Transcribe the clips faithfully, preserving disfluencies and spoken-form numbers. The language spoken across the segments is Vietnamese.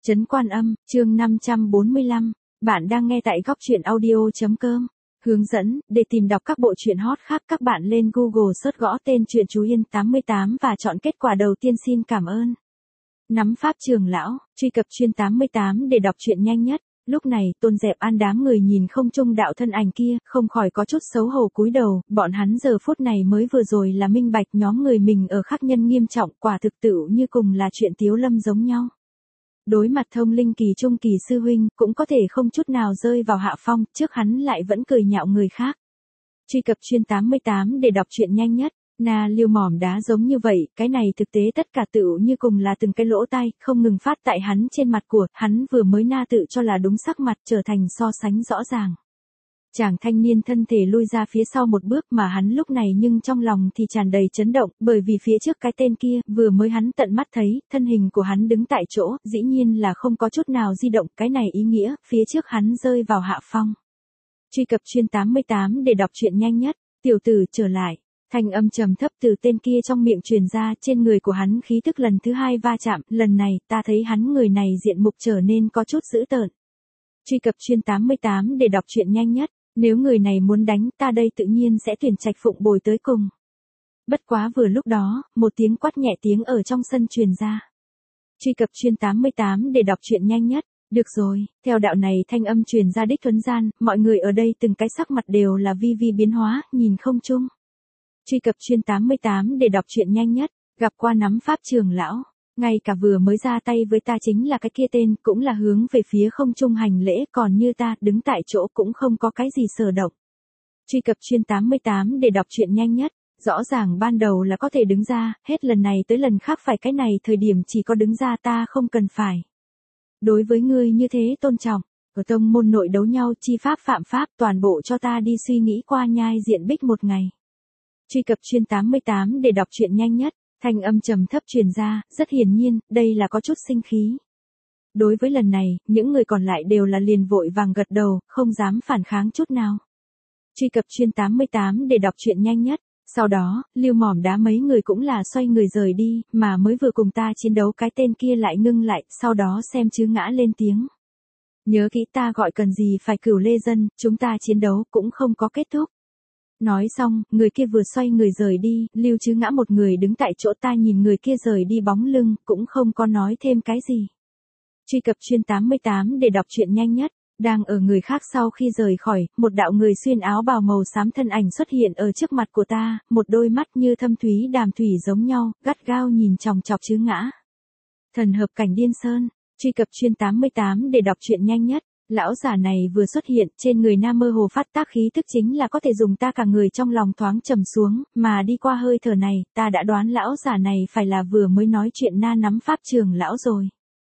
Trấn Quan Âm, chương năm trăm bốn mươi lăm, bạn đang nghe tại góc truyện audio.com. Hướng dẫn, để tìm đọc các bộ truyện hot khác các bạn lên Google search gõ tên truyện Chú Yên tám mươi tám và chọn kết quả đầu tiên. Xin cảm ơn. Nắm pháp trường lão, truy cập chuyên tám mươi tám để đọc truyện nhanh nhất. Lúc này, Tôn Dẹp An đám người nhìn không trung đạo thân ảnh kia, không khỏi có chút xấu hổ cúi đầu, bọn hắn giờ phút này mới vừa rồi là minh bạch nhóm người mình ở khắc nhân nghiêm trọng, quả thực tựu như cùng là chuyện Tiếu Lâm giống nhau. Đối mặt thông linh kỳ trung kỳ sư huynh, cũng có thể không chút nào rơi vào hạ phong, trước hắn lại vẫn cười nhạo người khác. Truy cập chuyên tám mươi tám để đọc truyện nhanh nhất. Na liêu mỏm đá giống như vậy, cái này thực tế tất cả tựu như cùng là từng cái lỗ tai, không ngừng phát tại hắn trên mặt của, hắn vừa mới na tự cho là đúng sắc mặt trở thành so sánh rõ ràng. Chàng thanh niên thân thể lui ra phía sau một bước mà hắn lúc này nhưng trong lòng thì tràn đầy chấn động, bởi vì phía trước cái tên kia, vừa mới hắn tận mắt thấy, thân hình của hắn đứng tại chỗ, dĩ nhiên là không có chút nào di động, cái này ý nghĩa, phía trước hắn rơi vào hạ phong. Truy cập chuyên tám mươi tám để đọc truyện nhanh nhất, tiểu tử trở lại. Thanh âm trầm thấp từ tên kia trong miệng truyền ra, trên người của hắn khí tức lần thứ hai va chạm, lần này ta thấy hắn người này diện mục trở nên có chút dữ tợn. Truy cập chuyên tám mươi tám để đọc truyện nhanh nhất, nếu người này muốn đánh ta đây tự nhiên sẽ tuyển trạch phụng bồi tới cùng. Bất quá vừa lúc đó, một tiếng quát nhẹ tiếng ở trong sân truyền ra. Truy cập chuyên tám mươi tám để đọc truyện nhanh nhất. Được rồi, theo đạo này thanh âm truyền ra đích thuấn gian, mọi người ở đây từng cái sắc mặt đều là vi vi biến hóa, nhìn không chung. Truy cập chuyên tám mươi tám để đọc truyện nhanh nhất, gặp qua nắm pháp trường lão, ngay cả vừa mới ra tay với ta chính là cái kia tên, cũng là hướng về phía không trung hành lễ, còn như ta, đứng tại chỗ cũng không có cái gì sở động. Truy cập chuyên tám mươi tám để đọc truyện nhanh nhất, rõ ràng ban đầu là có thể đứng ra, hết lần này tới lần khác phải cái này thời điểm chỉ có đứng ra ta không cần phải. Đối với ngươi như thế tôn trọng, ở tông môn nội đấu nhau chi pháp phạm pháp toàn bộ cho ta đi suy nghĩ qua nhai diện bích một ngày. Truy cập chuyên tám mươi tám để đọc truyện nhanh nhất, thanh âm trầm thấp truyền ra, rất hiển nhiên, đây là có chút sinh khí. Đối với lần này, những người còn lại đều là liền vội vàng gật đầu, không dám phản kháng chút nào. Truy cập chuyên tám mươi tám để đọc truyện nhanh nhất, sau đó, Lưu Mỏm Đá mấy người cũng là xoay người rời đi, mà mới vừa cùng ta chiến đấu cái tên kia lại ngưng lại, sau đó xem chứ ngã lên tiếng. Nhớ kỹ ta gọi cần gì phải cửu lê dân, chúng ta chiến đấu cũng không có kết thúc. Nói xong, người kia vừa xoay người rời đi, Lưu Chứ Ngã một người đứng tại chỗ, ta nhìn người kia rời đi bóng lưng, cũng không có nói thêm cái gì. Truy cập chuyên tám mươi tám để đọc truyện nhanh nhất, đang ở người khác sau khi rời khỏi, một đạo người xuyên áo bào màu xám thân ảnh xuất hiện ở trước mặt của ta, một đôi mắt như thâm thúy đàm thủy giống nhau, gắt gao nhìn chòng chọc Chứ Ngã. Thần hợp cảnh điên sơn, truy cập chuyên tám mươi tám để đọc truyện nhanh nhất. Lão giả này vừa xuất hiện, trên người nam mơ hồ phát tác khí thức chính là có thể dùng ta cả người trong lòng thoáng trầm xuống, mà đi qua hơi thở này, ta đã đoán lão giả này phải là vừa mới nói chuyện na nắm pháp trường lão rồi.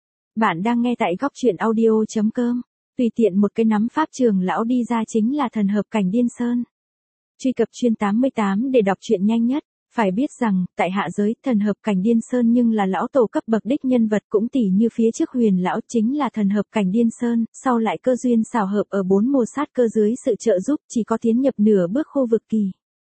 Bạn đang nghe tại góc truyện audio.com, tùy tiện một cái nắm pháp trường lão đi ra chính là thần hợp cảnh điên sơn. Truy cập chuyên tám mươi tám để đọc truyện nhanh nhất. Phải biết rằng, tại hạ giới, thần hợp cảnh điên sơn nhưng là lão tổ cấp bậc đích nhân vật cũng tỷ như phía trước huyền lão chính là thần hợp cảnh điên sơn, sau lại cơ duyên xảo hợp ở bốn mùa sát cơ dưới sự trợ giúp chỉ có tiến nhập nửa bước khu vực kỳ.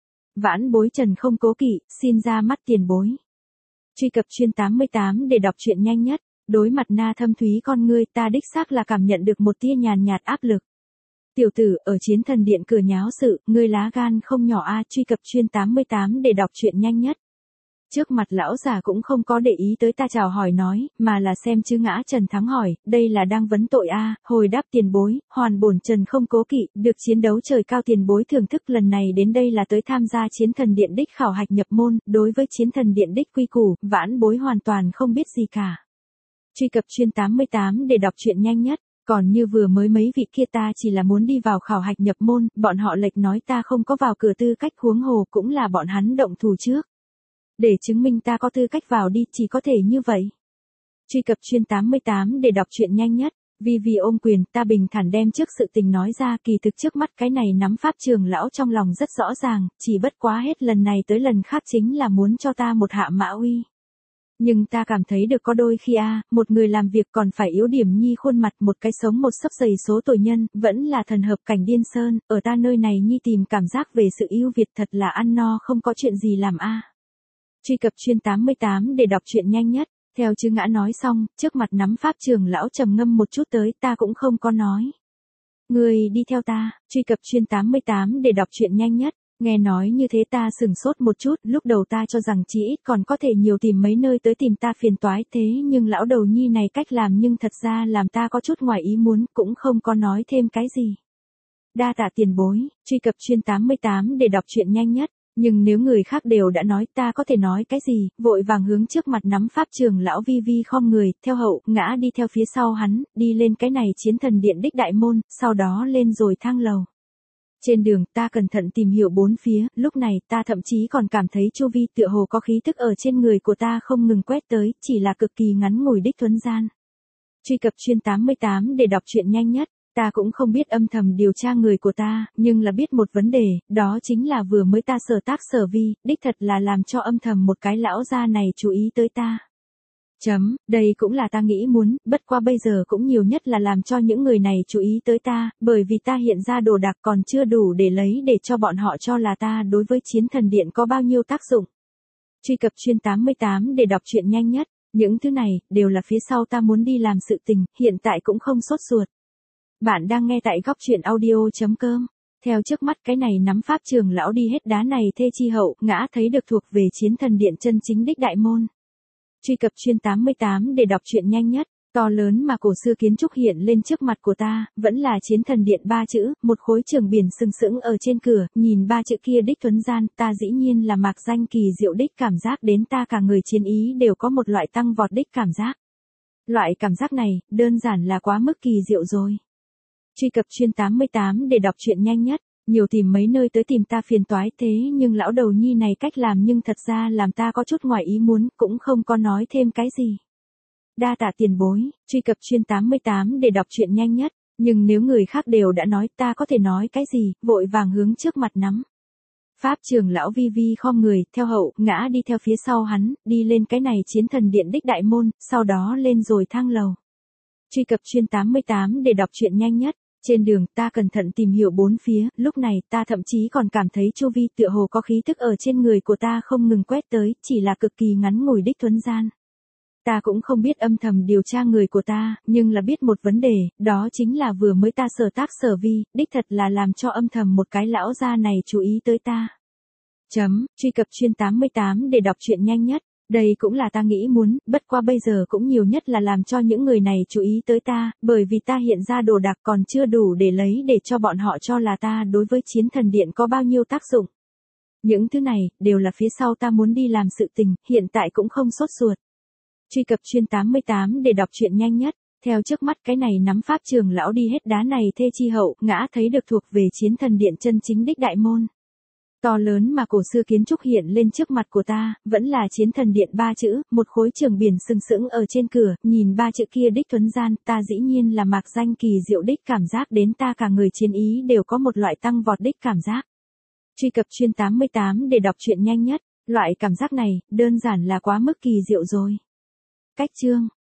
Vãn bối trần không cố kỵ, xin ra mắt tiền bối. Truy cập chuyên tám mươi tám để đọc truyện nhanh nhất, đối mặt na thâm thúy con ngươi ta đích xác là cảm nhận được một tia nhàn nhạt áp lực. Tiểu tử, ở chiến thần điện cửa nháo sự, ngươi lá gan không nhỏ a. Truy cập chuyên tám mươi tám để đọc truyện nhanh nhất. Trước mặt lão già cũng không có để ý tới ta chào hỏi nói, mà là xem Chứ Ngã Trần Thắng hỏi, đây là đang vấn tội a. Hồi đáp tiền bối, hoàn bổn Trần không cố kỵ, được chiến đấu trời cao tiền bối thưởng thức lần này đến đây là tới tham gia chiến thần điện đích khảo hạch nhập môn, đối với chiến thần điện đích quy củ, vãn bối hoàn toàn không biết gì cả. Truy cập chuyên tám mươi tám để đọc truyện nhanh nhất. Còn như vừa mới mấy vị kia ta chỉ là muốn đi vào khảo hạch nhập môn, bọn họ lệch nói ta không có vào cửa tư cách, huống hồ cũng là bọn hắn động thủ trước. Để chứng minh ta có tư cách vào đi, chỉ có thể như vậy. Truy cập chuyên tám mươi tám để đọc truyện nhanh nhất, vì vì ôm quyền ta bình thản đem trước sự tình nói ra, kỳ thực trước mắt cái này nắm pháp trường lão trong lòng rất rõ ràng, chỉ bất quá hết lần này tới lần khác chính là muốn cho ta một hạ mã uy. Nhưng ta cảm thấy được có đôi khi a, à, một người làm việc còn phải yếu điểm nhi khuôn mặt, một cái sống một sấp dày số tội nhân, vẫn là thần hợp cảnh điên sơn, ở ta nơi này nhi tìm cảm giác về sự ưu việt thật là ăn no không có chuyện gì làm a. Truy cập chuyên tám mươi tám để đọc truyện nhanh nhất. Theo chư ngã nói xong, trước mặt nắm pháp trưởng lão trầm ngâm một chút tới, ta cũng không có nói. Ngươi đi theo ta, truy cập chuyên tám mươi tám để đọc truyện nhanh nhất. Nghe nói như thế ta sửng sốt một chút, lúc đầu ta cho rằng chỉ ít còn có thể nhiều tìm mấy nơi tới tìm ta phiền toái thế nhưng lão đầu nhi này cách làm nhưng thật ra làm ta có chút ngoài ý muốn, cũng không có nói thêm cái gì. Đa tạ tiền bối, truy cập chuyên tám mươi tám để đọc truyện nhanh nhất. Nhưng nếu người khác đều đã nói ta có thể nói cái gì, vội vàng hướng trước mặt nắm pháp trường lão vi vi khom người, theo hậu, ngã đi theo phía sau hắn, đi lên cái này chiến thần điện đích đại môn, sau đó lên rồi thang lầu. Trên đường ta cẩn thận tìm hiểu bốn phía, lúc này ta thậm chí còn cảm thấy chu vi tựa hồ có khí thức ở trên người của ta không ngừng quét tới, chỉ là cực kỳ ngắn ngủi đích thuấn gian. Truy cập chuyên tám mươi tám để đọc truyện nhanh nhất. Ta cũng không biết âm thầm điều tra người của ta, nhưng là biết một vấn đề, đó chính là vừa mới ta sở tác sở vi, đích thật là làm cho âm thầm một cái lão gia này chú ý tới ta. Chấm, đây cũng là ta nghĩ muốn, bất qua bây giờ cũng nhiều nhất là làm cho những người này chú ý tới ta, bởi vì ta hiện ra đồ đạc còn chưa đủ để lấy để cho bọn họ cho là ta đối với chiến thần điện có bao nhiêu tác dụng. Truy cập chuyên tám mươi tám để đọc truyện nhanh nhất, những thứ này, đều là phía sau ta muốn đi làm sự tình, hiện tại cũng không sốt ruột. Bạn đang nghe tại góc truyện audio.com. Theo trước mắt cái này nắm pháp trường lão đi hết đá này thê chi hậu, ngã thấy được thuộc về chiến thần điện chân chính đích đại môn. Truy cập chuyên tám mươi tám để đọc truyện nhanh nhất. To lớn mà cổ xưa kiến trúc hiện lên trước mặt của ta, vẫn là chiến thần điện ba chữ, một khối trường biển sừng sững ở trên cửa, nhìn ba chữ kia đích thuấn gian, ta dĩ nhiên là mạc danh kỳ diệu đích cảm giác đến ta cả người chiến ý đều có một loại tăng vọt đích cảm giác. Loại cảm giác này, đơn giản là quá mức kỳ diệu rồi. Truy cập chuyên tám mươi tám để đọc truyện nhanh nhất, nhiều tìm mấy nơi tới tìm ta phiền toái thế nhưng lão đầu nhi này cách làm nhưng thật ra làm ta có chút ngoài ý muốn, cũng không có nói thêm cái gì. Đa tạ tiền bối, truy cập chuyên tám mươi tám để đọc truyện nhanh nhất, nhưng nếu người khác đều đã nói ta có thể nói cái gì, vội vàng hướng trước mặt nắm. Pháp trường lão vi vi khom người, theo hậu, ngã đi theo phía sau hắn, đi lên cái này chiến thần điện đích đại môn, sau đó lên rồi thang lầu. Truy cập chuyên tám mươi tám để đọc truyện nhanh nhất. Trên đường ta cẩn thận tìm hiểu bốn phía, lúc này ta thậm chí còn cảm thấy chu vi tựa hồ có khí thức ở trên người của ta không ngừng quét tới, chỉ là cực kỳ ngắn ngủi đích thuấn gian. Ta cũng không biết âm thầm điều tra người của ta, nhưng là biết một vấn đề, đó chính là vừa mới ta sở tác sở vi, đích thật là làm cho âm thầm một cái lão gia này chú ý tới ta. Chấm, truy cập chuyên tám mươi tám để đọc truyện nhanh nhất. Đây cũng là ta nghĩ muốn, bất qua bây giờ cũng nhiều nhất là làm cho những người này chú ý tới ta, bởi vì ta hiện ra đồ đạc còn chưa đủ để lấy để cho bọn họ cho là ta đối với chiến thần điện có bao nhiêu tác dụng. Những thứ này, đều là phía sau ta muốn đi làm sự tình, hiện tại cũng không sốt ruột. Truy cập chuyên tám mươi tám để đọc truyện nhanh nhất, theo trước mắt cái này nắm pháp trường lão đi hết đá này thê chi hậu, ngã thấy được thuộc về chiến thần điện chân chính đích đại môn. To lớn mà cổ xưa kiến trúc hiện lên trước mặt của ta, vẫn là chiến thần điện ba chữ, một khối trường biển sừng sững ở trên cửa, nhìn ba chữ kia đích thuấn gian, ta dĩ nhiên là mạc danh kỳ diệu đích cảm giác đến ta cả người chiến ý đều có một loại tăng vọt đích cảm giác. Truy cập chuyên tám mươi tám để đọc truyện nhanh nhất, loại cảm giác này, đơn giản là quá mức kỳ diệu rồi. Cách chương